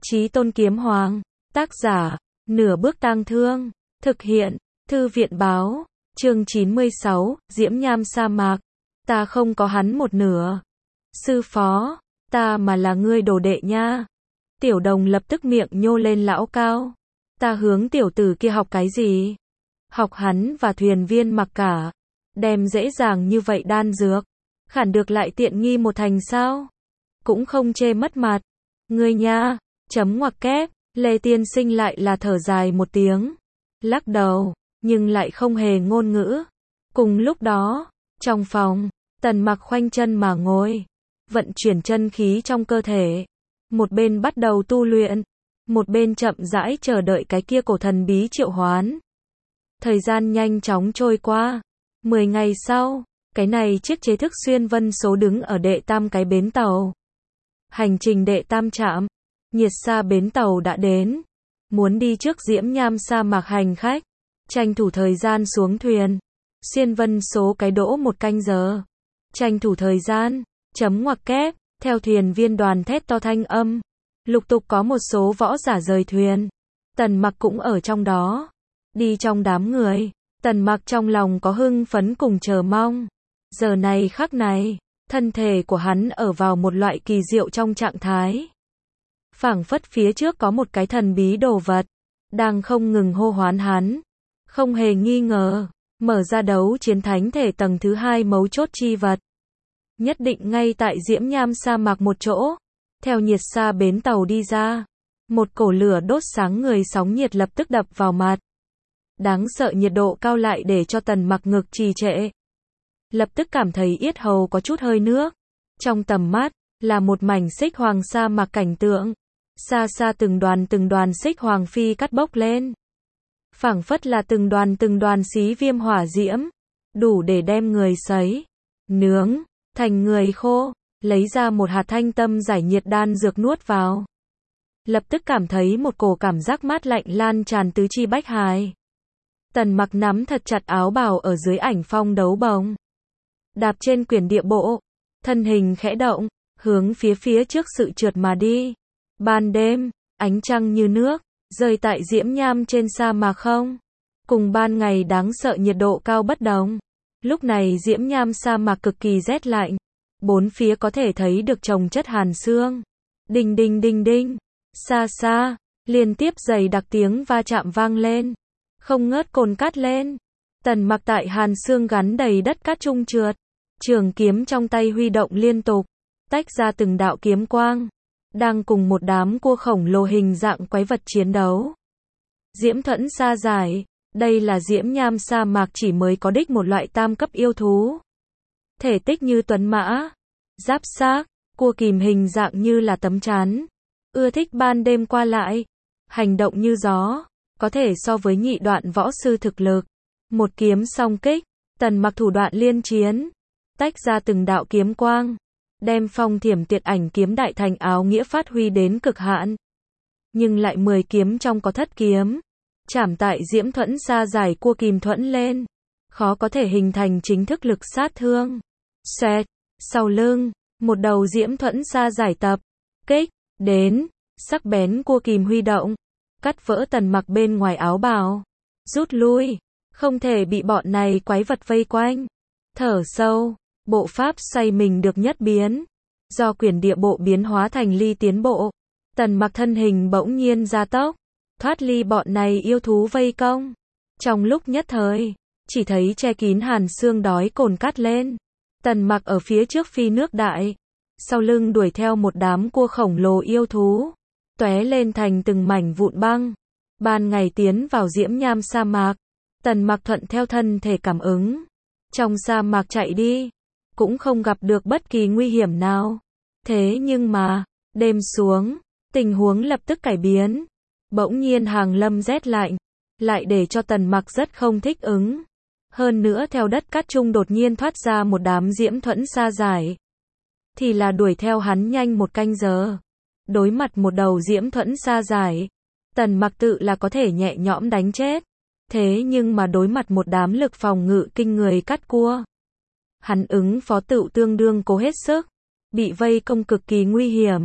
Chí Tôn Kiếm Hoàng. Tác giả, Nửa Bước Tang Thương. Thực hiện, Thư viện Báo. Chương 96, Diễm Nham Sa Mạc. Ta không có hắn một nửa. Sư phó, ta mà là ngươi đồ đệ nha. Tiểu Đồng lập tức miệng nhô lên lão cao. Ta hướng tiểu tử kia học cái gì? Học hắn và thuyền viên Mặc Cả. Đem dễ dàng như vậy đan dược. Khản được lại tiện nghi một thành sao? Cũng không chê mất mặt. Ngươi nha, chấm ngoặc kép, Lê Tiên Sinh lại là thở dài một tiếng. Lắc đầu, nhưng lại không hề ngôn ngữ. Cùng lúc đó, trong phòng, Tần Mặc khoanh chân mà ngồi. Vận chuyển chân khí trong cơ thể. Một bên bắt đầu tu luyện. Một bên chậm rãi chờ đợi cái kia cổ thần bí triệu hoán. Thời gian nhanh chóng trôi qua. 10 ngày sau, cái này chiếc chế thức xuyên vân số đứng ở đệ tam cái bến tàu. Hành trình đệ tam trạm, Nhiệt Sa bến tàu đã đến. Muốn đi trước Diễm Nham sa mạc hành khách, tranh thủ thời gian xuống thuyền. Xuyên vân số cái đỗ 1 canh giờ. Tranh thủ thời gian, chấm ngoặc kép, theo thuyền viên đoàn thét to thanh âm. Lục tục có một số võ giả rời thuyền. Tần Mặc cũng ở trong đó. Đi trong đám người, Tần Mặc trong lòng có hưng phấn cùng chờ mong. Giờ này khắc này, thân thể của hắn ở vào một loại kỳ diệu trong trạng thái. Phảng phất phía trước có một cái thần bí đồ vật, đang không ngừng hô hoán hắn. Không hề nghi ngờ, mở ra đấu chiến thánh thể tầng thứ 2 mấu chốt chi vật. Nhất định ngay tại Diễm Nham sa mạc một chỗ. Theo Nhiệt Sa bến tàu đi ra, một cổ lửa đốt sáng người sóng nhiệt lập tức đập vào mặt. Đáng sợ nhiệt độ cao lại để cho Tần Mặc ngực trì trệ. Lập tức cảm thấy yết hầu có chút hơi nước. Trong tầm mắt, là một mảnh xích hoàng sa mạc cảnh tượng. Xa xa từng đoàn xích hoàng phi cắt bốc lên. Phảng phất là từng đoàn xí viêm hỏa diễm. Đủ để đem người sấy, nướng, thành người khô. Lấy ra một hạt thanh tâm giải nhiệt đan dược nuốt vào. Lập tức cảm thấy một cổ cảm giác mát lạnh lan tràn tứ chi bách hài. Tần Mặc nắm thật chặt áo bào ở dưới ảnh phong đấu bồng. Đạp trên quyển địa bộ. Thân hình khẽ động, hướng phía trước sự trượt mà đi. Ban đêm, ánh trăng như nước, rơi tại Diễm Nham trên sa mạc không. Cùng ban ngày đáng sợ nhiệt độ cao bất đồng. Lúc này Diễm Nham sa mạc cực kỳ rét lạnh. Bốn phía có thể thấy được chồng chất hàn xương. Đinh đinh đinh đinh. Xa xa, liên tiếp dày đặc tiếng va chạm vang lên. Không ngớt cồn cát lên. Tần Mặc tại hàn xương gắn đầy đất cát trung trượt. Trường kiếm trong tay huy động liên tục. Tách ra từng đạo kiếm quang. Đang cùng một đám cua khổng lồ hình dạng quái vật chiến đấu. Diễm Thuẫn Sa Giải. Đây là Diễm Nham sa mạc chỉ mới có đích một loại tam cấp yêu thú. Thể tích như tuấn mã, giáp xác, cua kìm hình dạng như là tấm chắn. Ưa thích ban đêm qua lại, hành động như gió, có thể so với nhị đoạn võ sư thực lực. Một kiếm song kích, Tần Mặc thủ đoạn liên chiến, tách ra từng đạo kiếm quang, đem phong thiểm tiệt ảnh kiếm đại thành áo nghĩa phát huy đến cực hạn. Nhưng lại 10 kiếm trong có thất kiếm, chảm tại Diễm Thuẫn Sa Giải cua kìm thuẫn lên, khó có thể hình thành chính thức lực sát thương. Xoẹt, sau lưng, một đầu Diễm Thuẫn Sa Giải tập kích đến, sắc bén cua kìm huy động, cắt vỡ Tần Mặc bên ngoài áo bào. Rút lui, không thể bị bọn này quái vật vây quanh. Thở sâu, bộ pháp xoay mình được nhất biến. Do quyển địa bộ biến hóa thành ly tiến bộ, Tần Mặc thân hình bỗng nhiên gia tốc, thoát ly bọn này yêu thú vây công. Trong lúc nhất thời, chỉ thấy che kín hàn xương đói cồn cát lên. Tần Mặc ở phía trước phi nước đại, sau lưng đuổi theo một đám cua khổng lồ yêu thú, tóe lên thành từng mảnh vụn băng. Ban ngày tiến vào Diễm Nham sa mạc, Tần Mặc thuận theo thân thể cảm ứng, trong sa mạc chạy đi, cũng không gặp được bất kỳ nguy hiểm nào. Thế nhưng mà, đêm xuống, tình huống lập tức cải biến. Bỗng nhiên hàng lâm rét lạnh, lại để cho Tần Mặc rất không thích ứng. Hơn nữa theo đất cát trung đột nhiên thoát ra một đám Diễm Thuẫn Sa Giải. Thì là đuổi theo hắn nhanh 1 canh giờ. Đối mặt một đầu Diễm Thuẫn Sa Giải, Tần Mặc tự là có thể nhẹ nhõm đánh chết. Thế nhưng mà đối mặt một đám lực phòng ngự kinh người cắt cua, hắn ứng phó tự tương đương cố hết sức. Bị vây công cực kỳ nguy hiểm.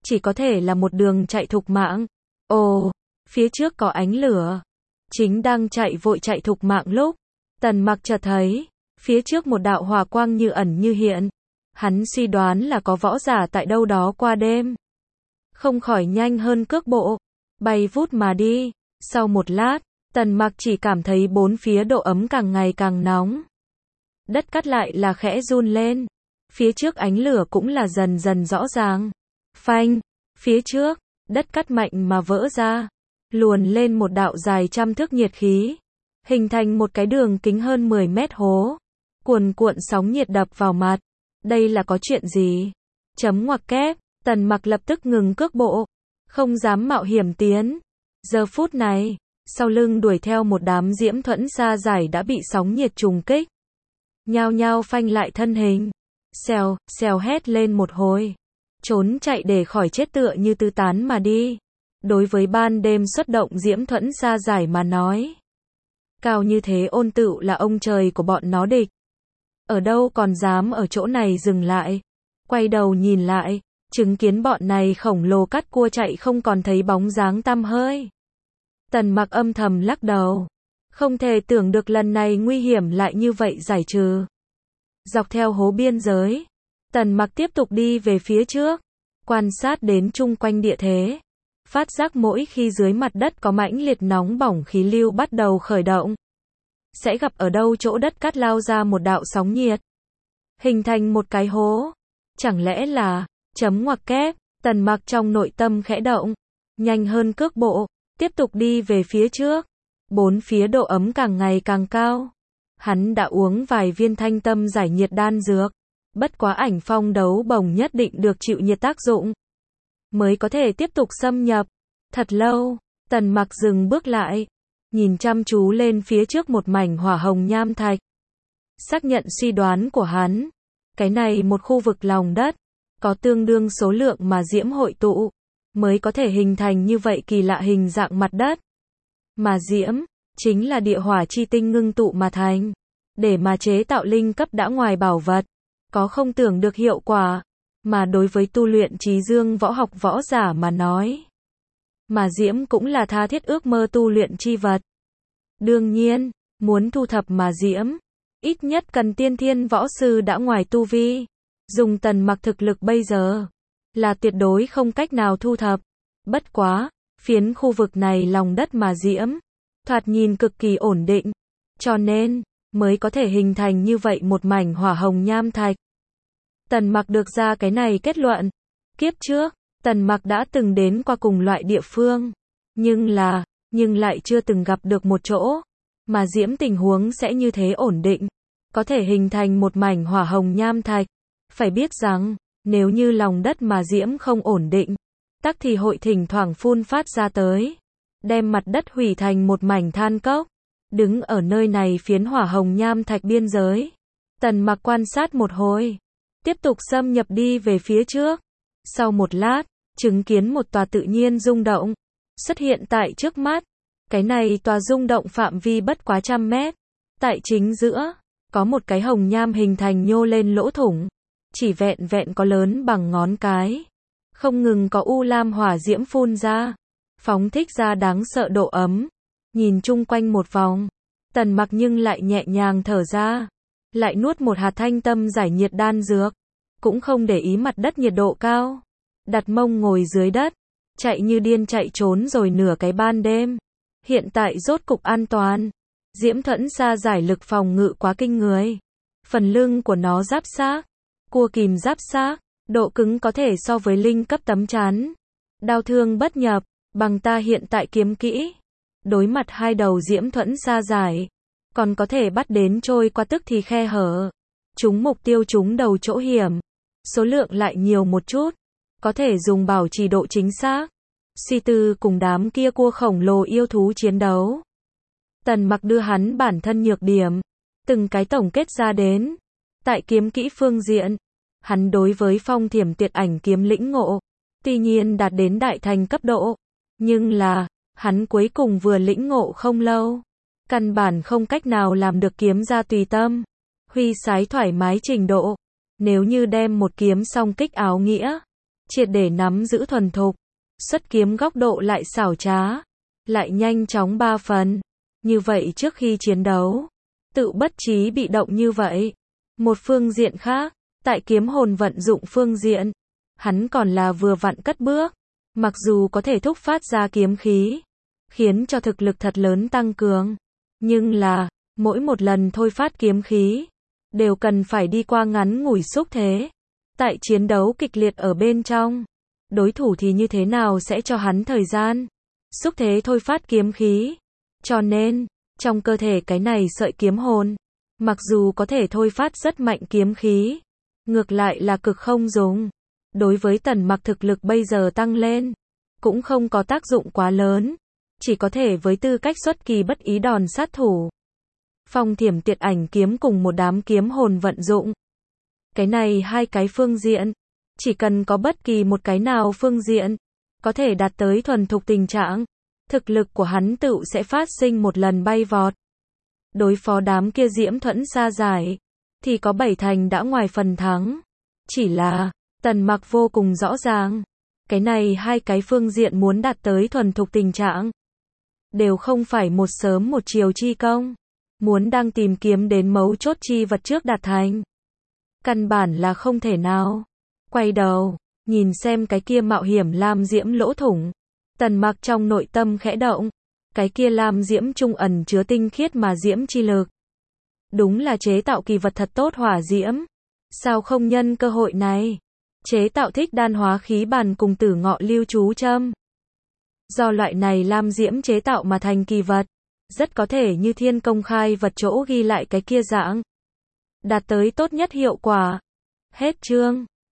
chỉ có thể là một đường chạy thục mạng. Ồ, phía trước có ánh lửa. Chính đang vội chạy thục mạng lúc, Tần Mặc chợt thấy, phía trước một đạo hỏa quang như ẩn như hiện. Hắn suy đoán là có võ giả tại đâu đó qua đêm. Không khỏi nhanh hơn cước bộ, bay vút mà đi. Sau một lát, Tần Mặc chỉ cảm thấy bốn phía độ ấm càng ngày càng nóng. Đất cát lại là khẽ run lên. Phía trước ánh lửa cũng là dần dần rõ ràng. Phanh, phía trước, đất cát mạnh mà vỡ ra, luồn lên một đạo dài trăm thước nhiệt khí, hình thành một cái đường kính hơn 10 mét hố. Cuồn cuộn sóng nhiệt đập vào mặt. Đây là có chuyện gì? Chấm ngoặc kép, Tần Mặc lập tức ngừng cước bộ, không dám mạo hiểm tiến. Giờ phút này, sau lưng đuổi theo một đám diễm thuẫn sa giải đã bị sóng nhiệt trùng kích. Nhao nhao phanh lại thân hình. Xèo, xèo hét lên một hồi. Trốn chạy để khỏi chết tựa như tứ tán mà đi. Đối với ban đêm xuất động diễm thuẫn sa giải mà nói. Cao như thế ôn tựu là ông trời của bọn nó địch. Ở đâu còn dám ở chỗ này dừng lại. Quay đầu nhìn lại, chứng kiến bọn này khổng lồ cắt cua chạy không còn thấy bóng dáng tăm hơi. Tần Mặc âm thầm lắc đầu. Không thể tưởng được lần này nguy hiểm lại như vậy giải trừ. Dọc theo hố biên giới, Tần Mặc tiếp tục đi về phía trước, quan sát đến chung quanh địa thế. Phát giác mỗi khi dưới mặt đất có mãnh liệt nóng bỏng khí lưu bắt đầu khởi động, sẽ gặp ở đâu chỗ đất cát lao ra một đạo sóng nhiệt, hình thành một cái hố. Chẳng lẽ là, chấm ngoặc kép, Tần Mặc trong nội tâm khẽ động, nhanh hơn cước bộ, tiếp tục đi về phía trước. Bốn phía độ ấm càng ngày càng cao. Hắn đã uống vài viên thanh tâm giải nhiệt đan dược, bất quá ảnh phong đấu bồng nhất định được chịu nhiệt tác dụng, mới có thể tiếp tục xâm nhập. Thật lâu, Tần Mặc dừng bước lại, nhìn chăm chú lên phía trước một mảnh hỏa hồng nham thạch. Xác nhận suy đoán của hắn, cái này một khu vực lòng đất, có tương đương số lượng mà diễm hội tụ, mới có thể hình thành như vậy kỳ lạ hình dạng mặt đất. Mà diễm, chính là địa hỏa chi tinh ngưng tụ mà thành, để mà chế tạo linh cấp đã ngoài bảo vật, có không tưởng được hiệu quả, mà đối với tu luyện trí dương võ học võ giả mà nói. Mà diễm cũng là tha thiết ước mơ tu luyện chi vật. Đương nhiên, muốn thu thập mà diễm, ít nhất cần tiên thiên võ sư đã ngoài tu vi. Dùng Tần Mặc thực lực bây giờ, là tuyệt đối không cách nào thu thập. Bất quá, phiến khu vực này lòng đất mà diễm, thoạt nhìn cực kỳ ổn định, cho nên, mới có thể hình thành như vậy một mảnh hỏa hồng nham thạch. Tần Mặc được ra cái này kết luận. Kiếp trước, Tần Mặc đã từng đến qua cùng loại địa phương, nhưng lại chưa từng gặp được một chỗ, mà diễm tình huống sẽ như thế ổn định, có thể hình thành một mảnh hỏa hồng nham thạch. Phải biết rằng, nếu như lòng đất mà diễm không ổn định, tắc thì hội thỉnh thoảng phun phát ra tới, đem mặt đất hủy thành một mảnh than cốc. Đứng ở nơi này phiến hỏa hồng nham thạch biên giới, Tần Mặc quan sát một hồi, tiếp tục xâm nhập đi về phía trước. Sau một lát, chứng kiến một tòa tự nhiên rung động xuất hiện tại trước mắt. Cái này tòa rung động phạm vi bất quá 100 mét. Tại chính giữa, có một cái hồng nham hình thành nhô lên lỗ thủng, chỉ vẹn vẹn có lớn bằng ngón cái. Không ngừng có u lam hỏa diễm phun ra, phóng thích ra đáng sợ độ ấm. Nhìn chung quanh một vòng, Tần Mặc nhưng lại nhẹ nhàng thở ra, lại nuốt một hạt thanh tâm giải nhiệt đan dược, cũng không để ý mặt đất nhiệt độ cao, đặt mông ngồi dưới đất, chạy như điên chạy trốn rồi nửa cái ban đêm. Hiện tại rốt cục an toàn. Diễm thuẫn sa giải lực phòng ngự quá kinh người. Phần lưng của nó giáp xác, cua kìm giáp xác, độ cứng có thể so với linh cấp tấm chắn. Đao thương bất nhập, bằng ta hiện tại kiếm kỹ. Đối mặt hai đầu diễm thuẫn sa giải, còn có thể bắt đến trôi qua tức thì khe hở. Chúng mục tiêu chúng đầu chỗ hiểm, số lượng lại nhiều một chút, có thể dùng bảo trì độ chính xác. Suy tư cùng đám kia cua khổng lồ yêu thú chiến đấu. Tần Mặc đưa hắn bản thân nhược điểm, từng cái tổng kết ra đến. Tại kiếm kỹ phương diện, hắn đối với phong thiểm tuyệt ảnh kiếm lĩnh ngộ, tuy nhiên đạt đến đại thành cấp độ, nhưng là, hắn cuối cùng vừa lĩnh ngộ không lâu, căn bản không cách nào làm được kiếm ra tùy tâm, huy sái thoải mái trình độ. Nếu như đem một kiếm song kích áo nghĩa, triệt để nắm giữ thuần thục, xuất kiếm góc độ lại xảo trá, lại nhanh chóng 3 phần. Như vậy trước khi chiến đấu, tự bất trí bị động như vậy. Một phương diện khác, tại kiếm hồn vận dụng phương diện, hắn còn là vừa vặn cất bước, mặc dù có thể thúc phát ra kiếm khí, khiến cho thực lực thật lớn tăng cường, nhưng là, mỗi một lần thôi phát kiếm khí, đều cần phải đi qua ngắn ngủi xúc thế. Tại chiến đấu kịch liệt ở bên trong, đối thủ thì như thế nào sẽ cho hắn thời gian xúc thế thôi phát kiếm khí. Cho nên, trong cơ thể cái này sợi kiếm hồn, mặc dù có thể thôi phát rất mạnh kiếm khí, ngược lại là cực không dùng. Đối với Tần Mặc thực lực bây giờ tăng lên, cũng không có tác dụng quá lớn, chỉ có thể với tư cách xuất kỳ bất ý đòn sát thủ. Phong Thiểm Tiệt Ảnh kiếm cùng một đám kiếm hồn vận dụng. Cái này hai cái phương diện, chỉ cần có bất kỳ một cái nào phương diện, có thể đạt tới thuần thục tình trạng, thực lực của hắn tự sẽ phát sinh một lần bay vọt. Đối phó đám kia Diễm Thuẫn Sa Giải, thì có 7 thành đã ngoài phần thắng. Chỉ là, Tần Mặc vô cùng rõ ràng, cái này hai cái phương diện muốn đạt tới thuần thục tình trạng, đều không phải một sớm một chiều chi công, muốn đang tìm kiếm đến mấu chốt chi vật trước đạt thành. Căn bản là không thể nào. Quay đầu, nhìn xem cái kia mạo hiểm lam diễm lỗ thủng, Tần Mặc trong nội tâm khẽ động, cái kia lam diễm trung ẩn chứa tinh khiết mà diễm chi lực. Đúng là chế tạo kỳ vật thật tốt hỏa diễm. Sao không nhân cơ hội này, chế tạo thích đan hóa khí bàn cùng tử ngọ lưu chú châm. Do loại này lam diễm chế tạo mà thành kỳ vật, rất có thể như thiên công khai vật chỗ ghi lại cái kia dạng, đạt tới tốt nhất hiệu quả. Hết chương.